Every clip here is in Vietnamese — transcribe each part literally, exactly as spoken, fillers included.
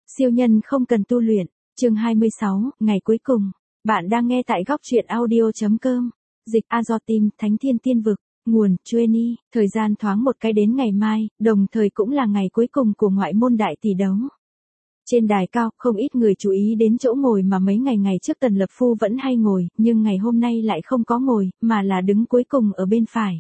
Siêu nhân không cần tu luyện, chương hai mươi sáu, ngày cuối cùng. Bạn đang nghe tại góc truyện audio.com. Dịch Azotim, Thánh Thiên Tiên Vực, nguồn, Chueni, thời gian thoáng một cái đến ngày mai, đồng thời cũng là ngày cuối cùng của ngoại môn đại tỷ đấu. Trên đài cao, không ít người chú ý đến chỗ ngồi mà mấy ngày ngày trước Tần Lập Phu vẫn hay ngồi, nhưng ngày hôm nay lại không có ngồi, mà là đứng cuối cùng ở bên phải.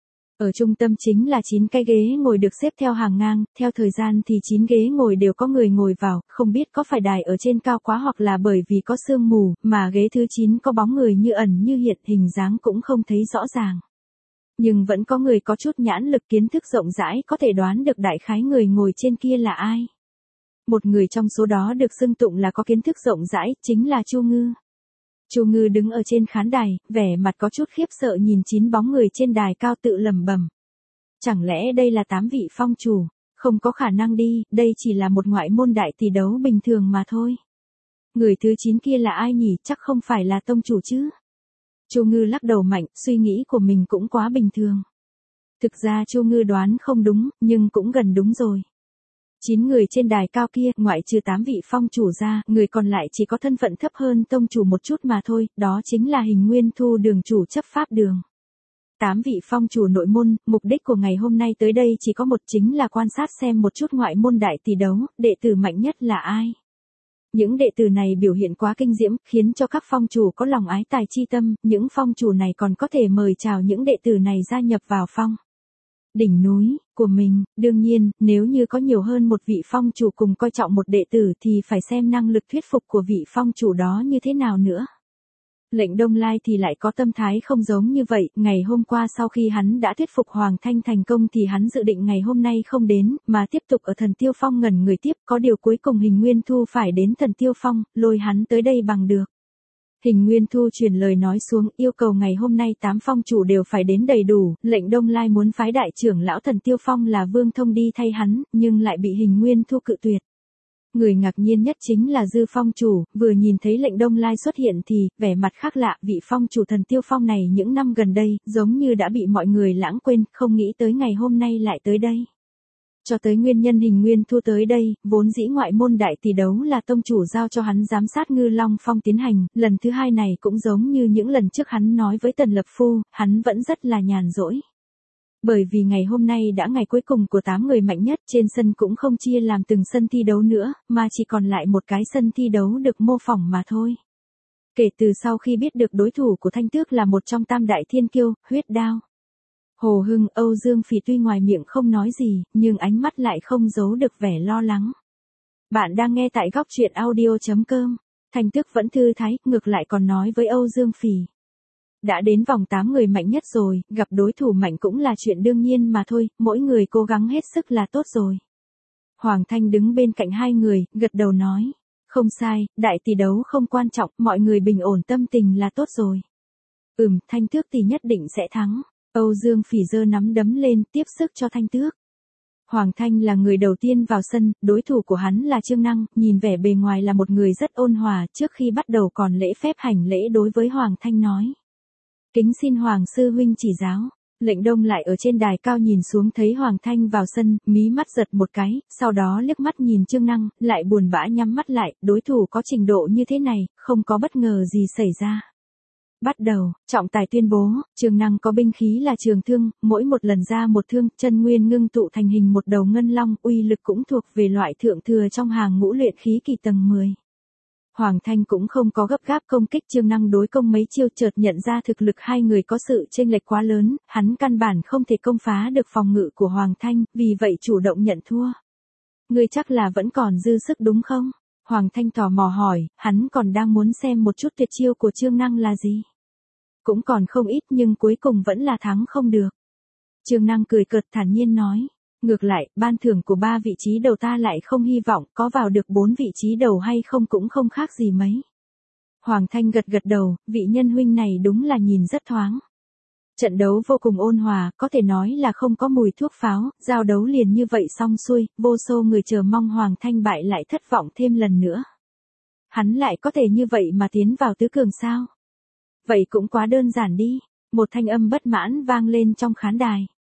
Ở trung tâm chính là chín cái ghế ngồi được xếp theo hàng ngang, theo thời gian thì chín ghế ngồi đều có người ngồi vào, không biết có phải đài ở trên cao quá hoặc là bởi vì có sương mù, mà ghế thứ chín có bóng người như ẩn như hiện, hình dáng cũng không thấy rõ ràng. Nhưng vẫn có người có chút nhãn lực kiến thức rộng rãi có thể đoán được đại khái người ngồi trên kia là ai. Một người trong số đó được xưng tụng là có kiến thức rộng rãi, chính là Chu Ngư. Chu Ngư đứng ở trên khán đài, vẻ mặt có chút khiếp sợ nhìn chín bóng người trên đài cao tự lẩm bẩm. Chẳng lẽ đây là tám vị phong chủ? Không có khả năng đi, đây chỉ là một ngoại môn đại tỷ đấu bình thường mà thôi. Người thứ chín kia là ai nhỉ, chắc không phải là tông chủ chứ? Chu Ngư lắc đầu mạnh, suy nghĩ của mình cũng quá bình thường. Thực ra Chu Ngư đoán không đúng, nhưng cũng gần đúng rồi. Chín người trên đài cao kia, ngoại trừ tám vị phong chủ ra, người còn lại chỉ có thân phận thấp hơn tông chủ một chút mà thôi, đó chính là Hình Nguyên Thu đường chủ chấp pháp đường. Tám vị phong chủ nội môn, mục đích của ngày hôm nay tới đây chỉ có một, chính là quan sát xem một chút ngoại môn đại tỷ đấu, đệ tử mạnh nhất là ai. Những đệ tử này biểu hiện quá kinh diễm, khiến cho các phong chủ có lòng ái tài chi tâm, những phong chủ này còn có thể mời chào những đệ tử này gia nhập vào phong đỉnh núi của mình. Đương nhiên, nếu như có nhiều hơn một vị phong chủ cùng coi trọng một đệ tử thì phải xem năng lực thuyết phục của vị phong chủ đó như thế nào nữa. Lệnh Đông Lai thì lại có tâm thái không giống như vậy, ngày hôm qua sau khi hắn đã thuyết phục Hoàng Thanh thành công thì hắn dự định ngày hôm nay không đến, mà tiếp tục ở Thần Tiêu Phong ngẩn người tiếp, có điều cuối cùng Hình Nguyên Thu phải đến Thần Tiêu Phong, lôi hắn tới đây bằng được. Hình Nguyên Thu truyền lời nói xuống, yêu cầu ngày hôm nay tám phong chủ đều phải đến đầy đủ, lệnh Đông Lai muốn phái đại trưởng lão Thần Tiêu Phong là Vương Thông đi thay hắn, nhưng lại bị Hình Nguyên Thu cự tuyệt. Người ngạc nhiên nhất chính là Dư Phong chủ, vừa nhìn thấy lệnh Đông Lai xuất hiện thì, vẻ mặt khác lạ, vị phong chủ Thần Tiêu Phong này những năm gần đây, giống như đã bị mọi người lãng quên, không nghĩ tới ngày hôm nay lại tới đây. Cho tới nguyên nhân Hình Nguyên Thu tới đây, vốn dĩ ngoại môn đại tỷ đấu là tông chủ giao cho hắn giám sát Ngư Long Phong tiến hành, lần thứ hai này cũng giống như những lần trước hắn nói với Tần Lập Phu, hắn vẫn rất là nhàn rỗi. Bởi vì ngày hôm nay đã ngày cuối cùng của tám người mạnh nhất, trên sân cũng không chia làm từng sân thi đấu nữa, mà chỉ còn lại một cái sân thi đấu được mô phỏng mà thôi. Kể từ sau khi biết được đối thủ của Thanh Tước là một trong tam đại thiên kiêu, Huyết Đao, Hồ Hưng, Âu Dương Phỉ tuy ngoài miệng không nói gì, nhưng ánh mắt lại không giấu được vẻ lo lắng. Bạn đang nghe tại góc truyện audio.com. Thanh Tước vẫn thư thái, ngược lại còn nói với Âu Dương Phỉ. Đã đến vòng tám người mạnh nhất rồi, gặp đối thủ mạnh cũng là chuyện đương nhiên mà thôi, mỗi người cố gắng hết sức là tốt rồi. Hoàng Thanh đứng bên cạnh hai người, gật đầu nói. Không sai, đại tỷ đấu không quan trọng, mọi người bình ổn tâm tình là tốt rồi. Ừm, Thanh Tước thì nhất định sẽ thắng. Âu Dương Phỉ giơ nắm đấm lên, tiếp sức cho Thanh Tước. Hoàng Thanh là người đầu tiên vào sân, đối thủ của hắn là Trương Năng, nhìn vẻ bề ngoài là một người rất ôn hòa, trước khi bắt đầu còn lễ phép hành lễ đối với Hoàng Thanh nói. Kính xin Hoàng sư huynh chỉ giáo. Lệnh Đông lại ở trên đài cao nhìn xuống thấy Hoàng Thanh vào sân, mí mắt giật một cái, sau đó liếc mắt nhìn Trương Năng, lại buồn bã nhắm mắt lại, đối thủ có trình độ như thế này, không có bất ngờ gì xảy ra. Bắt đầu, trọng tài tuyên bố, Trương Năng có binh khí là trường thương, mỗi một lần ra một thương, chân nguyên ngưng tụ thành hình một đầu ngân long, uy lực cũng thuộc về loại thượng thừa trong hàng ngũ luyện khí kỳ tầng mười. Hoàng Thanh cũng không có gấp gáp công kích Trương Năng đối công mấy chiêu, chợt nhận ra thực lực hai người có sự chênh lệch quá lớn, hắn căn bản không thể công phá được phòng ngự của Hoàng Thanh, vì vậy chủ động nhận thua. Ngươi chắc là vẫn còn dư sức đúng không? Hoàng Thanh tò mò hỏi, hắn còn đang muốn xem một chút tuyệt chiêu của Trương Năng là gì. Cũng còn không ít nhưng cuối cùng vẫn là thắng không được. Trương Năng cười cợt thản nhiên nói. Ngược lại, ban thưởng của ba vị trí đầu ta lại không hy vọng, có vào được bốn vị trí đầu hay không cũng không khác gì mấy. Hoàng Thanh gật gật đầu, vị nhân huynh này đúng là nhìn rất thoáng. Trận đấu vô cùng ôn hòa, có thể nói là không có mùi thuốc pháo, giao đấu liền như vậy xong xuôi, vô số người chờ mong Hoàng Thanh bại lại thất vọng thêm lần nữa. Hắn lại có thể như vậy mà tiến vào tứ cường sao? Vậy cũng quá đơn giản đi. Một thanh âm bất mãn vang lên trong khán đài.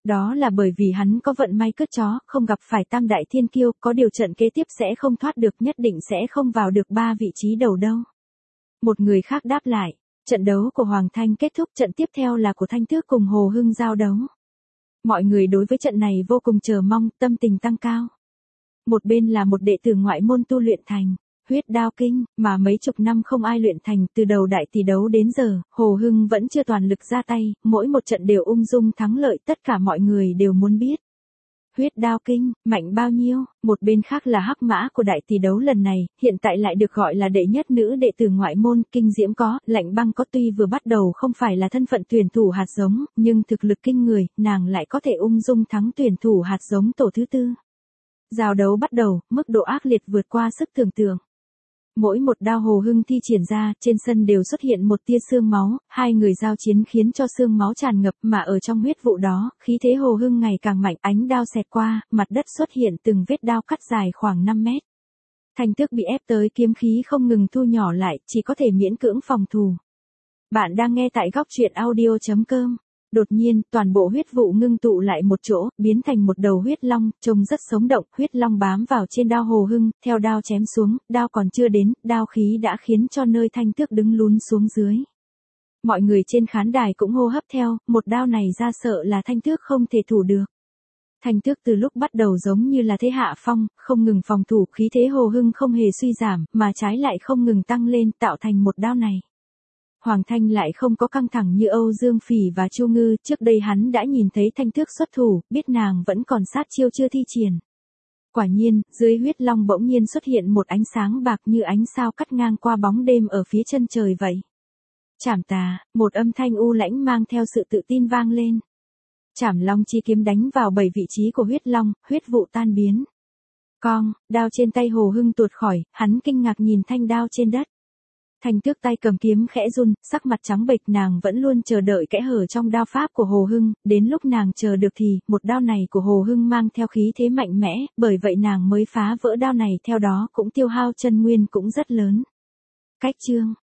Đó là bởi vì hắn có vận may cứt chó, không gặp phải tam đại thiên kiêu, có điều trận kế tiếp sẽ không thoát được, nhất định sẽ không vào được ba vị trí đầu đâu. Một người khác đáp lại, trận đấu của Hoàng Thanh kết thúc, trận tiếp theo là của Thanh Tước cùng Hồ Hưng giao đấu. Mọi người đối với trận này vô cùng chờ mong, tâm tình tăng cao. Một bên là một đệ tử ngoại môn tu luyện thành huyết đao kinh, mà mấy chục năm không ai luyện thành, từ đầu đại tỷ đấu đến giờ, Hồ Hưng vẫn chưa toàn lực ra tay, mỗi một trận đều ung dung thắng lợi, tất cả mọi người đều muốn biết. Huyết đao kinh, mạnh bao nhiêu? Một bên khác là hắc mã của đại tỷ đấu lần này, hiện tại lại được gọi là đệ nhất nữ đệ tử ngoại môn, kinh diễm có, lạnh băng có, tuy vừa bắt đầu không phải là thân phận tuyển thủ hạt giống, nhưng thực lực kinh người, nàng lại có thể ung dung thắng tuyển thủ hạt giống tổ thứ tư. Giao đấu bắt đầu, mức độ ác liệt vượt qua sức tưởng tượng. Mỗi một đao Hồ Hưng thi triển ra, trên sân đều xuất hiện một tia xương máu, hai người giao chiến khiến cho xương máu tràn ngập, mà ở trong huyết vụ đó, khí thế Hồ Hưng ngày càng mạnh, ánh đao xẹt qua, mặt đất xuất hiện từng vết đao cắt dài khoảng năm mét. Thanh Tước bị ép tới, kiếm khí không ngừng thu nhỏ lại, chỉ có thể miễn cưỡng phòng thủ. Bạn đang nghe tại góc truyện audio chấm com. Đột nhiên, toàn bộ huyết vụ ngưng tụ lại một chỗ, biến thành một đầu huyết long, trông rất sống động, huyết long bám vào trên đao Hồ Hưng, theo đao chém xuống, đao còn chưa đến, đao khí đã khiến cho nơi Thanh Tước đứng lún xuống dưới. Mọi người trên khán đài cũng hô hấp theo, một đao này ra sợ là Thanh Tước không thể thủ được. Thanh Tước từ lúc bắt đầu giống như là thế hạ phong, không ngừng phòng thủ, khí thế Hồ Hưng không hề suy giảm, mà trái lại không ngừng tăng lên, tạo thành một đao này. Hoàng Thanh lại không có căng thẳng như Âu Dương Phỉ và Chu Ngư, trước đây hắn đã nhìn thấy Thanh Tước xuất thủ, biết nàng vẫn còn sát chiêu chưa thi triển. Quả nhiên, dưới huyết long bỗng nhiên xuất hiện một ánh sáng bạc như ánh sao cắt ngang qua bóng đêm ở phía chân trời vậy. Trảm tà, một âm thanh u lãnh mang theo sự tự tin vang lên. Trảm long chi kiếm đánh vào bảy vị trí của huyết long, huyết vụ tan biến. Cong, đao trên tay Hồ Hưng tuột khỏi, hắn kinh ngạc nhìn thanh đao trên đất. Thanh Tước tay cầm kiếm khẽ run, sắc mặt trắng bệch, nàng vẫn luôn chờ đợi kẽ hở trong đao pháp của Hồ Hưng, đến lúc nàng chờ được thì, một đao này của Hồ Hưng mang theo khí thế mạnh mẽ, bởi vậy nàng mới phá vỡ đao này, theo đó cũng tiêu hao chân nguyên cũng rất lớn. Cách chương,